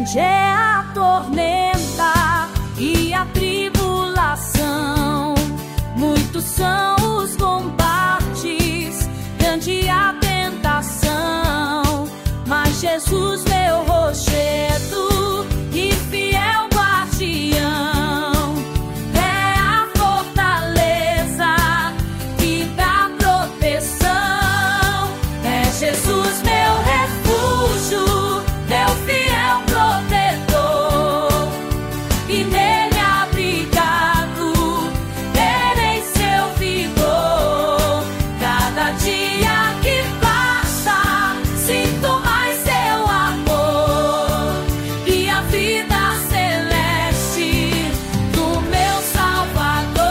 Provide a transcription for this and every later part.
Grande é a tormenta e a tribulação, muitos são os combates, grande a tentação, mas Jesus, meu rochedo e fiel guardião, é a fortaleza que dá proteção. É Jesus, meu refúgio, é o fiel protetor, e nele abrigado terei seu vigor. Cada dia que passa sinto mais seu amor, e a vida celeste do meu Salvador.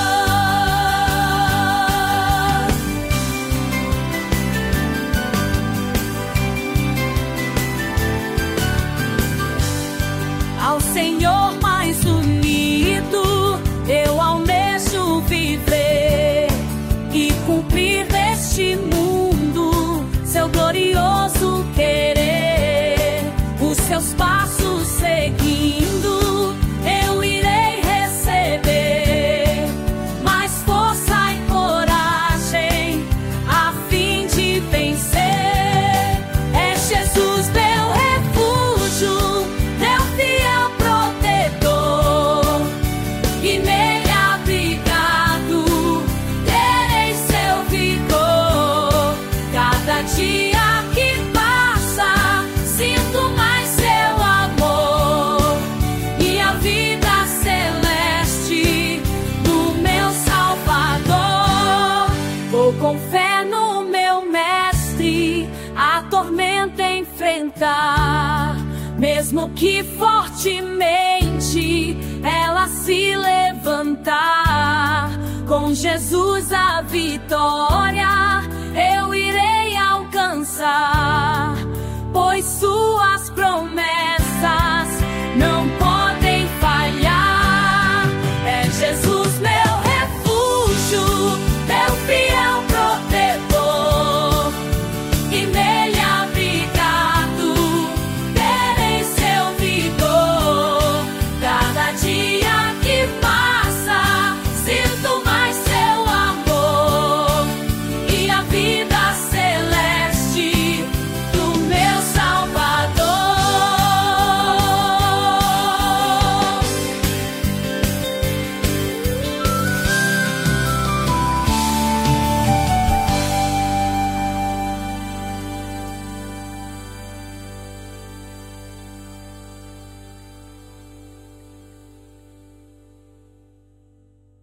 Ao Senhor mais unido eu almejo viver e cumprir neste mundo seu glorioso querer. Os seus passos seguindo eu irei receber mais força e coragem a fim de vencer. É Jesus meu refúgio, meu fiel protetor, e nele abrigado terei seu vigor. Cada dia que passa sinto mais seu amor, e a vida celeste do meu Salvador. Vou com fé no meu mestre a tormenta enfrentar, mesmo que fortemente ela se levantar. Com Jesus a vitória eu irei alcançar.